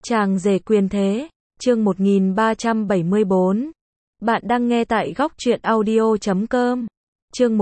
Chàng rể quyền thế, chương 1374. Bạn đang nghe tại góc truyện audio.com. Chương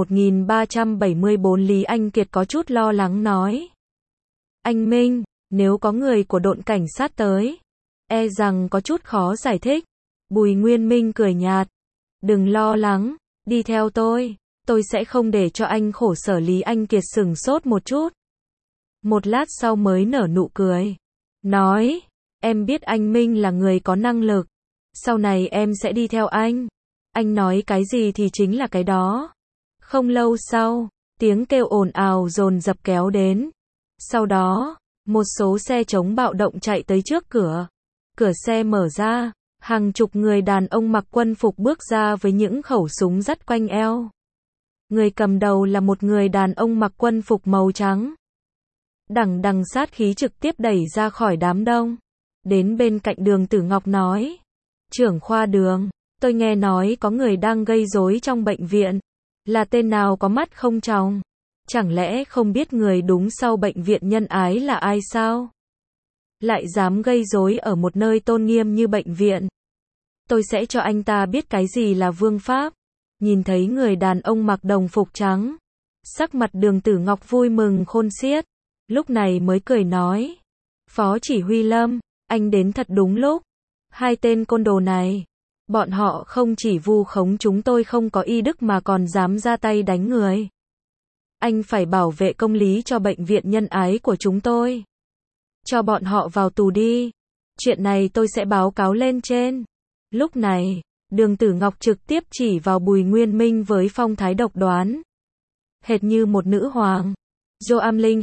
1374 Lý Anh Kiệt có chút lo lắng nói. Anh Minh, nếu có người của đồn cảnh sát tới, e rằng có chút khó giải thích. Bùi Nguyên Minh cười nhạt. Đừng lo lắng, đi theo tôi sẽ không để cho anh khổ sở. Lý Anh Kiệt sửng sốt một chút. Một lát sau mới nở nụ cười. Nói, em biết anh Minh là người có năng lực. Sau này em sẽ đi theo anh. Anh nói cái gì thì chính là cái đó. Không lâu sau, tiếng kêu ồn ào dồn dập kéo đến. Sau đó, một số xe chống bạo động chạy tới trước cửa. Cửa xe mở ra, hàng chục người đàn ông mặc quân phục bước ra với những khẩu súng dắt quanh eo. Người cầm đầu là một người đàn ông mặc quân phục màu trắng. Đằng đằng sát khí trực tiếp đẩy ra khỏi đám đông. Đến bên cạnh Đường Tử Ngọc nói. Trưởng khoa Đường, tôi nghe nói có người đang gây rối trong bệnh viện. Là tên nào có mắt không tròng? Chẳng lẽ không biết người đúng sau bệnh viện Nhân Ái là ai sao? Lại dám gây rối ở một nơi tôn nghiêm như bệnh viện. Tôi sẽ cho anh ta biết cái gì là vương pháp. Nhìn thấy người đàn ông mặc đồng phục trắng, sắc mặt Đường Tử Ngọc vui mừng khôn xiết. Lúc này mới cười nói. Phó chỉ huy Lâm, anh đến thật đúng lúc. Hai tên côn đồ này, bọn họ không chỉ vu khống chúng tôi không có y đức mà còn dám ra tay đánh người. Anh phải bảo vệ công lý cho bệnh viện Nhân Ái của chúng tôi. Cho bọn họ vào tù đi. Chuyện này tôi sẽ báo cáo lên trên. Lúc này, Đường Tử Ngọc trực tiếp chỉ vào Bùi Nguyên Minh với phong thái độc đoán. Hệt như một nữ hoàng. Joam Linh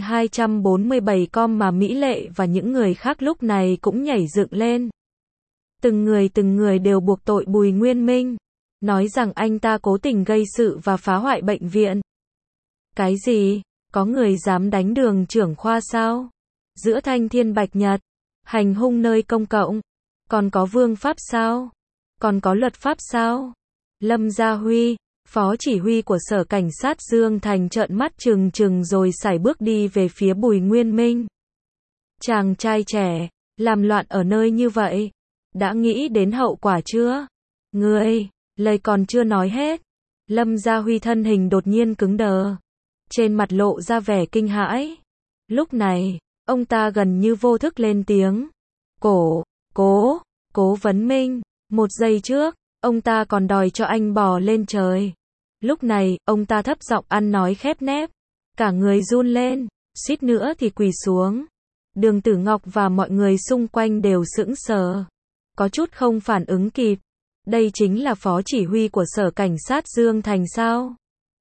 247 com mà Mỹ Lệ và những người khác lúc này cũng nhảy dựng lên. Từng người đều buộc tội Bùi Nguyên Minh. Nói rằng anh ta cố tình gây sự và phá hoại bệnh viện. Cái gì? Có người dám đánh Đường trưởng khoa sao? Giữa thanh thiên bạch nhật, hành hung nơi công cộng. Còn có vương pháp sao? Còn có luật pháp sao? Lâm Gia Huy, phó chỉ huy của Sở Cảnh sát Dương Thành trợn mắt trừng trừng rồi sải bước đi về phía Bùi Nguyên Minh. Chàng trai trẻ, làm loạn ở nơi như vậy. Đã nghĩ đến hậu quả chưa? Ngươi, lời còn chưa nói hết. Lâm Gia Huy thân hình đột nhiên cứng đờ. Trên mặt lộ ra vẻ kinh hãi. Lúc này, ông ta gần như vô thức lên tiếng. Cố Vấn Minh. Một giây trước, ông ta còn đòi cho anh bò lên trời. Lúc này, ông ta thấp giọng ăn nói khép nép. Cả người run lên, suýt nữa thì quỳ xuống. Đường Tử Ngọc và mọi người xung quanh đều sững sờ. Có chút không phản ứng kịp. Đây chính là phó chỉ huy của Sở Cảnh sát Dương Thành sao?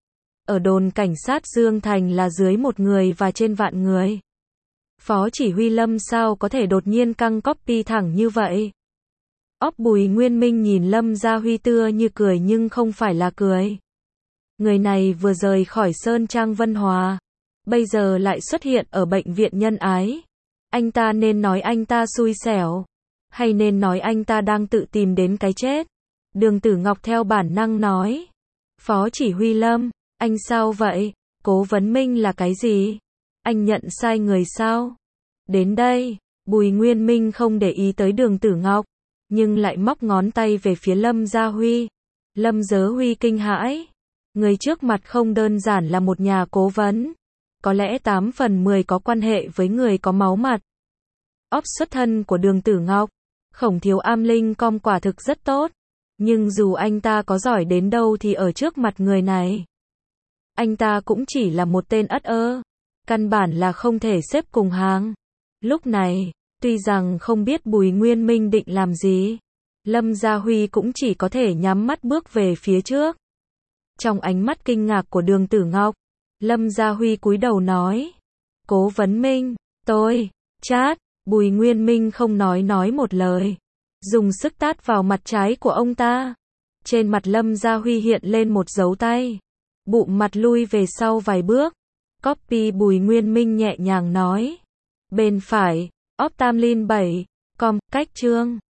Ở đồn cảnh sát Dương Thành là dưới 1 người và trên vạn người. Phó chỉ huy Lâm sao có thể đột nhiên căng copy thẳng như vậy? Óc Bùi Nguyên Minh nhìn Lâm Gia Huy tựa như cười nhưng không phải là cười. Người này vừa rời khỏi Sơn Trang Vân Hòa, bây giờ lại xuất hiện ở bệnh viện Nhân Ái. Anh ta nên nói anh ta xui xẻo, hay nên nói anh ta đang tự tìm đến cái chết? Đường Tử Ngọc theo bản năng nói. Phó chỉ huy Lâm, anh sao vậy? Cố Vấn Minh là cái gì? Anh nhận sai người sao? Đến đây, Bùi Nguyên Minh không để ý tới Đường Tử Ngọc, nhưng lại móc ngón tay về phía Lâm Gia Huy. Lâm Gia Huy kinh hãi. Người trước mặt không đơn giản là một nhà cố vấn. Có lẽ 8 phần 10 có quan hệ với người có máu mặt. Óc xuất thân của Đường Tử Ngọc, Khổng Thiếu Am Linh com quả thực rất tốt. Nhưng dù anh ta có giỏi đến đâu thì ở trước mặt người này, anh ta cũng chỉ là một tên ất ơ. Căn bản là không thể xếp cùng hàng. Lúc này, tuy rằng không biết Bùi Nguyên Minh định làm gì, Lâm Gia Huy cũng chỉ có thể nhắm mắt bước về phía trước. Trong ánh mắt kinh ngạc của Đường Tử Ngọc, Lâm Gia Huy cúi đầu nói. Cố Vấn Minh, tôi, chát. Bùi Nguyên Minh không nói một lời. Dùng sức tát vào mặt trái của ông ta. Trên mặt Lâm Gia Huy hiện lên một dấu tay. Bụng mặt lui về sau vài bước. Copy Bùi Nguyên Minh nhẹ nhàng nói. Bên phải, Optamlin 7, cách chương.